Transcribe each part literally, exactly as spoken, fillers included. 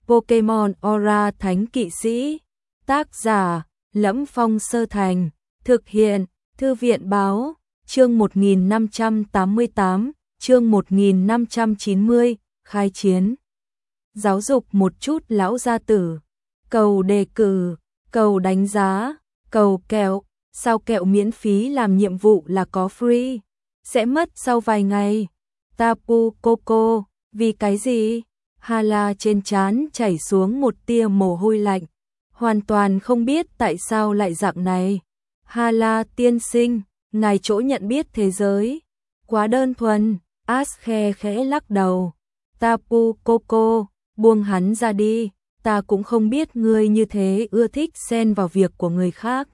Pokemon Aura Thánh Kỵ Sĩ. Tác giả: Lẫm Phong Sơ Thành. Thực hiện: Thư viện Báo. Chương một nghìn năm trăm tám mươi tám, chương một nghìn năm trăm chín mươi, khai chiến. Giáo dục một chút lão gia tử. Cầu đề cử, cầu đánh giá, cầu kẹo. Sao kẹo miễn phí làm nhiệm vụ là có free? Sẽ mất sau vài ngày. Tapu Koko, vì cái gì? Hala trên trán chảy xuống một tia mồ hôi lạnh. Hoàn toàn không biết tại sao lại dạng này. Hala tiên sinh, ngài chỗ nhận biết thế giới quá đơn thuần. Ash khe khẽ lắc đầu. Tapu Koko, buông hắn ra đi. Ta cũng không biết ngươi như thế ưa thích xen vào việc của người khác.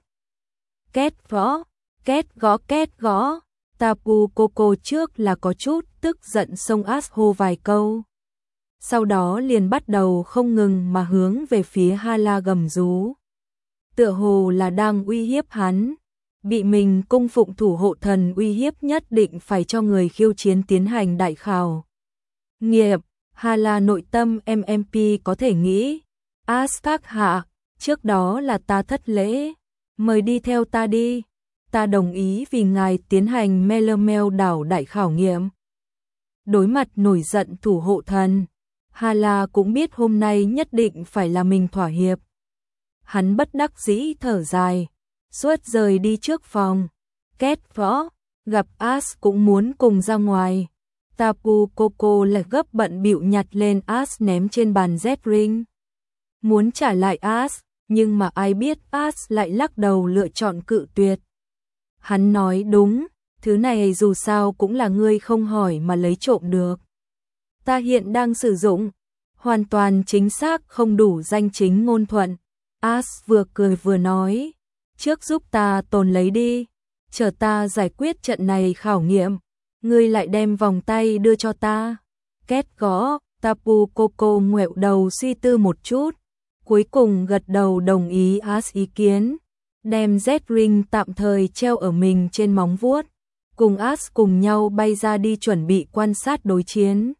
Két gõ, két gõ két gõ. Tapu Koko trước là có chút tức giận xông Ash hô vài câu. Sau đó liền bắt đầu không ngừng mà hướng về phía Hala gầm rú. Tựa hồ là đang uy hiếp hắn. Bị mình cung phụng thủ hộ thần uy hiếp nhất định phải cho người khiêu chiến tiến hành đại khảo. Nghiệp, Hala nội tâm em em pê có thể nghĩ. Ash các hạ, trước đó là ta thất lễ. Mời đi theo ta đi. Ta đồng ý vì ngài tiến hành Melemel đảo đại khảo nghiệm. Đối mặt nổi giận thủ hộ thần, Hala cũng biết hôm nay nhất định phải là mình thỏa hiệp. Hắn bất đắc dĩ thở dài, suốt rời đi trước phòng. Két võ, gặp Ash cũng muốn cùng ra ngoài. Tapu Koko lại gấp bận bịu nhặt lên Ash ném trên bàn Z-Ring. Muốn trả lại Ash, nhưng mà ai biết Ash lại lắc đầu lựa chọn cự tuyệt. Hắn nói đúng, thứ này dù sao cũng là ngươi không hỏi mà lấy trộm được. Ta hiện đang sử dụng, hoàn toàn chính xác không đủ danh chính ngôn thuận. Ash vừa cười vừa nói, trước giúp ta tồn lấy đi, chờ ta giải quyết trận này khảo nghiệm, ngươi lại đem vòng tay đưa cho ta. Két gõ, Tapu Koko ngoẹo đầu suy tư một chút, cuối cùng gật đầu đồng ý Ash ý kiến, đem Z-Ring tạm thời treo ở mình trên móng vuốt, cùng Ash cùng nhau bay ra đi chuẩn bị quan sát đối chiến.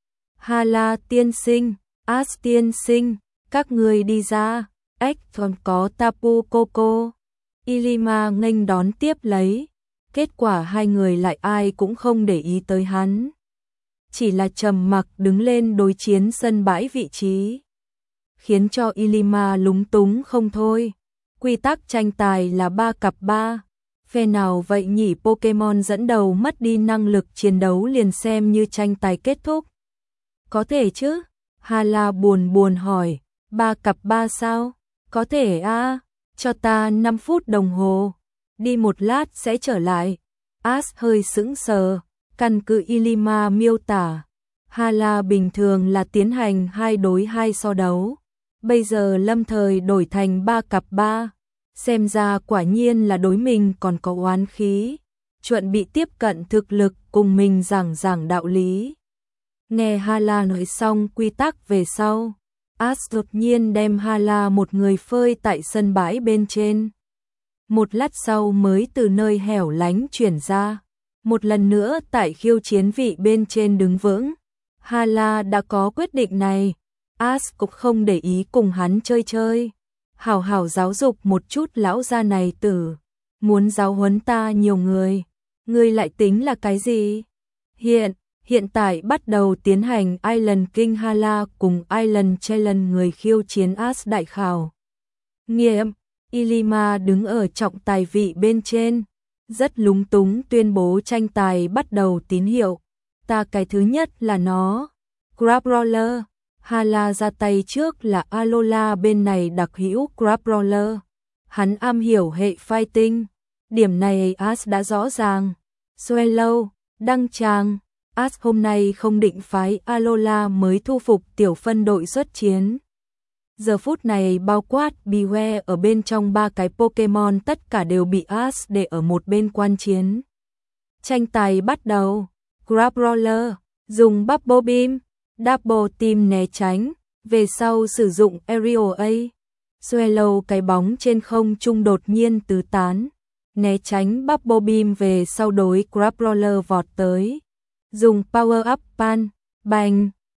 Hala tiên sinh, Ash tiên sinh, các người đi ra. Ếch còn có Tapu Koko. Ilima nghênh đón tiếp lấy. Kết quả hai người lại ai cũng không để ý tới hắn. Chỉ là trầm mặc đứng lên đối chiến sân bãi vị trí. Khiến cho Ilima lúng túng không thôi. Quy tắc tranh tài là ba cặp ba. Phe nào vậy nhỉ? Pokemon dẫn đầu mất đi năng lực chiến đấu liền xem như tranh tài kết thúc. Có thể chứ? Hala buồn buồn hỏi. Ba cặp ba sao? Có thể a, à, cho ta năm phút đồng hồ. Đi một lát sẽ trở lại. Ash hơi sững sờ. Căn cứ Ilima miêu tả, Hala bình thường là tiến hành hai đối hai so đấu. Bây giờ lâm thời đổi thành ba cặp ba. Xem ra quả nhiên là đối mình còn có oán khí. Chuẩn bị tiếp cận thực lực cùng mình giảng giảng đạo lý. Nghe Hala nói xong quy tắc về sau, Ash đột nhiên đem Hala một người phơi tại sân bãi bên trên. Một lát sau mới từ nơi hẻo lánh chuyển ra. Một lần nữa tại khiêu chiến vị bên trên đứng vững. Hala đã có quyết định này. Ash cũng không để ý cùng hắn chơi chơi. Hảo hảo giáo dục một chút lão gia này tử. Muốn giáo huấn ta nhiều người. Ngươi lại tính là cái gì? Hiện, hiện tại bắt đầu tiến hành Island King Hala cùng Island Challenge người khiêu chiến Ash đại khảo nghiệm. Ilima đứng ở trọng tài vị bên trên. Rất lúng túng tuyên bố tranh tài bắt đầu tín hiệu. Ta cái thứ nhất là nó. Crabrawler. Hala ra tay trước là Alola bên này đặc hữu Crabrawler. Hắn am hiểu hệ fighting. Điểm này Ash đã rõ ràng. Swallow, đăng tràng. Ash hôm nay không định phái Alola mới thu phục tiểu phân đội xuất chiến. Giờ phút này bao quát Beware ở bên trong ba cái Pokemon tất cả đều bị Ash để ở một bên quan chiến. Tranh tài bắt đầu. Crabrawler dùng Bubble Beam, Double Team né tránh, về sau sử dụng Aerial A. Swallow cái bóng trên không trung đột nhiên tứ tán, né tránh Bubble Beam về sau đối Crabrawler vọt tới. Dùng Power Up Pan, bành,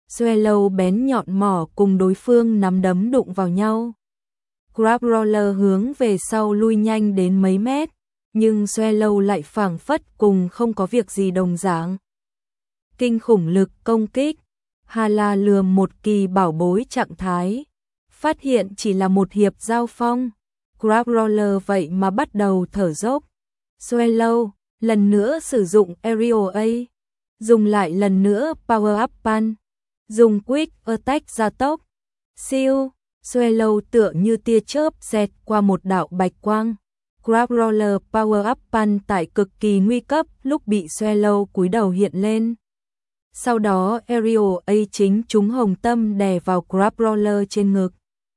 Swallow bén nhọn mỏ cùng đối phương nắm đấm đụng vào nhau. Crabrawler hướng về sau lui nhanh đến mấy mét, nhưng Swallow lại phảng phất cùng không có việc gì đồng dạng. Kinh khủng lực công kích, Hala lườm một kỳ bảo bối trạng thái, phát hiện chỉ là một hiệp giao phong. Crabrawler vậy mà bắt đầu thở dốc. Swallow lần nữa sử dụng Aerial A, dùng lại lần nữa Power Up Punch, dùng Quick Attack gia tốc. Siêu, Swallow tựa như tia chớp xẹt qua một đạo bạch quang. Crabrawler Power Up Punch tại cực kỳ nguy cấp lúc bị Swallow cúi đầu hiện lên. Sau đó Aerial A chính trúng hồng tâm đè vào Crabrawler trên ngực.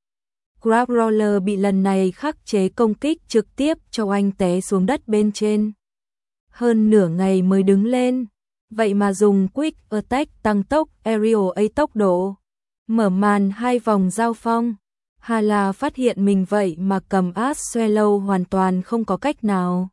Crabrawler bị lần này khắc chế công kích trực tiếp cho anh té xuống đất bên trên. Hơn nửa ngày mới đứng lên, vậy mà dùng Quick Attack tăng tốc Aerial A tốc độ. Mở màn hai vòng giao phong, Hala phát hiện mình vậy mà cầm át Swallow hoàn toàn không có cách nào.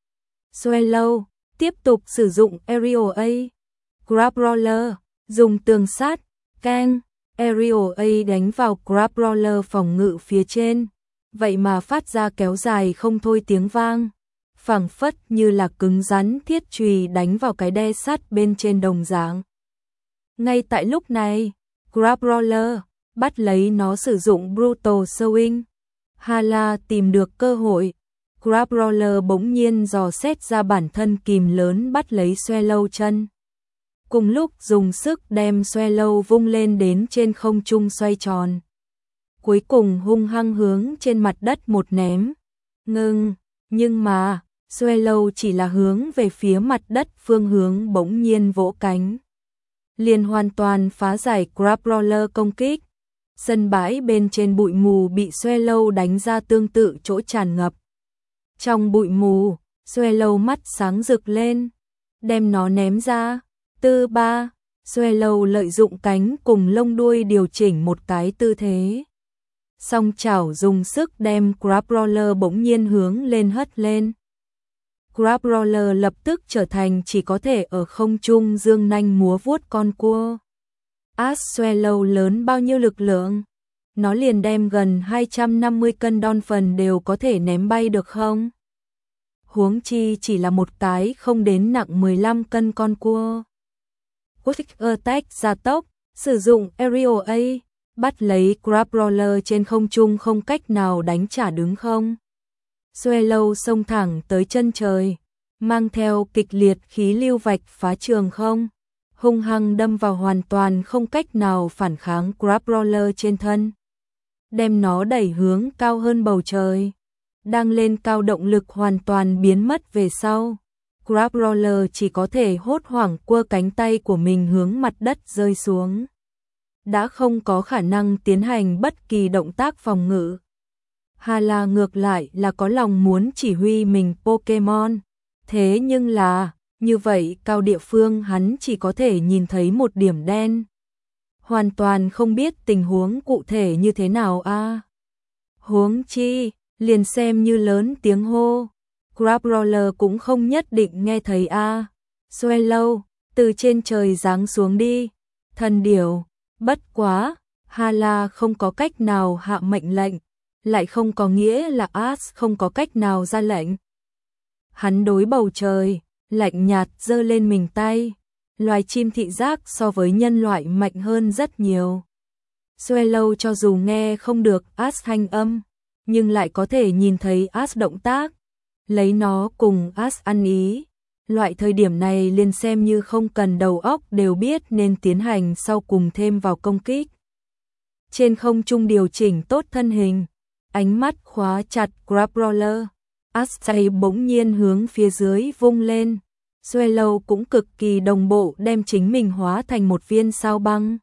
Swallow tiếp tục sử dụng Aerial A. Crabrawler dùng tường sát, keng, Aerial A đánh vào Crabrawler phòng ngự phía trên, vậy mà phát ra kéo dài không thôi tiếng vang, phảng phất như là cứng rắn thiết chùy đánh vào cái đe sắt bên trên đồng dạng. Ngay tại lúc này, Crabrawler bắt lấy nó sử dụng Brutal Swing. Hala tìm được cơ hội, Crabrawler bỗng nhiên dò xét ra bản thân kìm lớn bắt lấy Swallow chân. Cùng lúc dùng sức đem Swallow vung lên đến trên không trung xoay tròn. Cuối cùng hung hăng hướng trên mặt đất một ném. Ngưng, nhưng mà, Swallow chỉ là hướng về phía mặt đất phương hướng bỗng nhiên vỗ cánh. Liền hoàn toàn phá giải Crabrawler công kích. Sân bãi bên trên bụi mù bị Swallow đánh ra tương tự chỗ tràn ngập. Trong bụi mù, Swallow mắt sáng rực lên, đem nó ném ra. Tư ba, Swallow lợi dụng cánh cùng lông đuôi điều chỉnh một cái tư thế. Song chảo dùng sức đem Crabrawler bỗng nhiên hướng lên hất lên. Crabrawler lập tức trở thành chỉ có thể ở không trung dương nanh múa vuốt con cua. Át Swallow lớn bao nhiêu lực lượng? Nó liền đem gần hai trăm năm mươi cân Dolphin đều có thể ném bay được không? Huống chi chỉ là một cái không đến nặng mười lăm cân con cua. Quick Attack gia tốc, sử dụng Aerial A, bắt lấy Crabrawler trên không trung không cách nào đánh trả đứng không. Swallow xông thẳng tới chân trời, mang theo kịch liệt khí lưu vạch phá trường không, hung hăng đâm vào hoàn toàn không cách nào phản kháng Crabrawler trên thân, đem nó đẩy hướng cao hơn bầu trời. Đang lên cao động lực hoàn toàn biến mất về sau. Crabrawler chỉ có thể hốt hoảng quơ cánh tay của mình hướng mặt đất rơi xuống. Đã không có khả năng tiến hành bất kỳ động tác phòng ngự. Hala ngược lại là có lòng muốn chỉ huy mình Pokemon. Thế nhưng là, như vậy cao địa phương hắn chỉ có thể nhìn thấy một điểm đen. Hoàn toàn không biết tình huống cụ thể như thế nào a. À. Huống chi, liền xem như lớn tiếng hô. Crabrawler cũng không nhất định nghe thấy a. À. Swallow, từ trên trời giáng xuống đi. Thần điểu, bất quá, Hala không có cách nào hạ mệnh lệnh, lại không có nghĩa là Ash không có cách nào ra lệnh. Hắn đối bầu trời, lạnh nhạt giơ lên mình tay. Loài chim thị giác so với nhân loại mạnh hơn rất nhiều. Swallow cho dù nghe không được Ash thanh âm, nhưng lại có thể nhìn thấy Ash động tác. Lấy nó cùng Ash ăn ý. Loại thời điểm này liền xem như không cần đầu óc đều biết nên tiến hành sau cùng thêm vào công kích. Trên không trung điều chỉnh tốt thân hình, ánh mắt khóa chặt Crabrawler. Ash tay bỗng nhiên hướng phía dưới vung lên. Swallow cũng cực kỳ đồng bộ đem chính mình hóa thành một viên sao băng.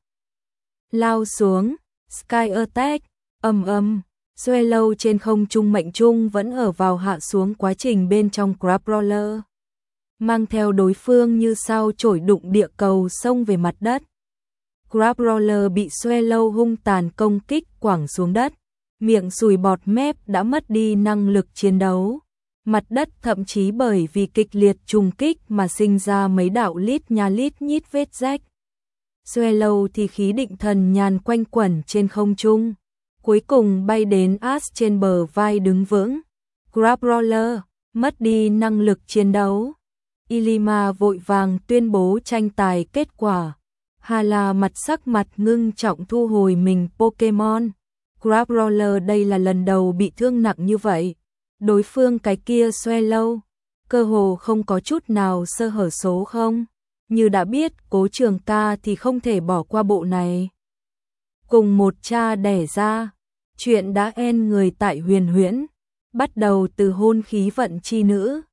Lao xuống, Sky Attack, ầm ầm. Swallow trên không trung mệnh trung vẫn ở vào hạ xuống quá trình bên trong Crabrawler. Mang theo đối phương như sao chổi đụng địa cầu xông về mặt đất. Crabrawler bị Swallow hung tàn công kích quẳng xuống đất. Miệng sùi bọt mép đã mất đi năng lực chiến đấu. Mặt đất thậm chí bởi vì kịch liệt trùng kích mà sinh ra mấy đạo lít nha lít nhít vết rách. Swallow thì khí định thần nhàn quanh quẩn trên không trung, cuối cùng bay đến Ash trên bờ vai đứng vững. Grabroller mất đi năng lực chiến đấu. Ilima vội vàng tuyên bố tranh tài kết quả. Hala mặt sắc mặt ngưng trọng thu hồi mình Pokemon. Grabroller đây là lần đầu bị thương nặng như vậy. Đối phương cái kia Swallow, cơ hồ không có chút nào sơ hở số không. Như đã biết Cố Trường Ca thì không thể bỏ qua bộ này. Cùng một cha đẻ ra, chuyện đã en người tại Huyền Huyễn, bắt đầu từ hôn khí vận chi nữ.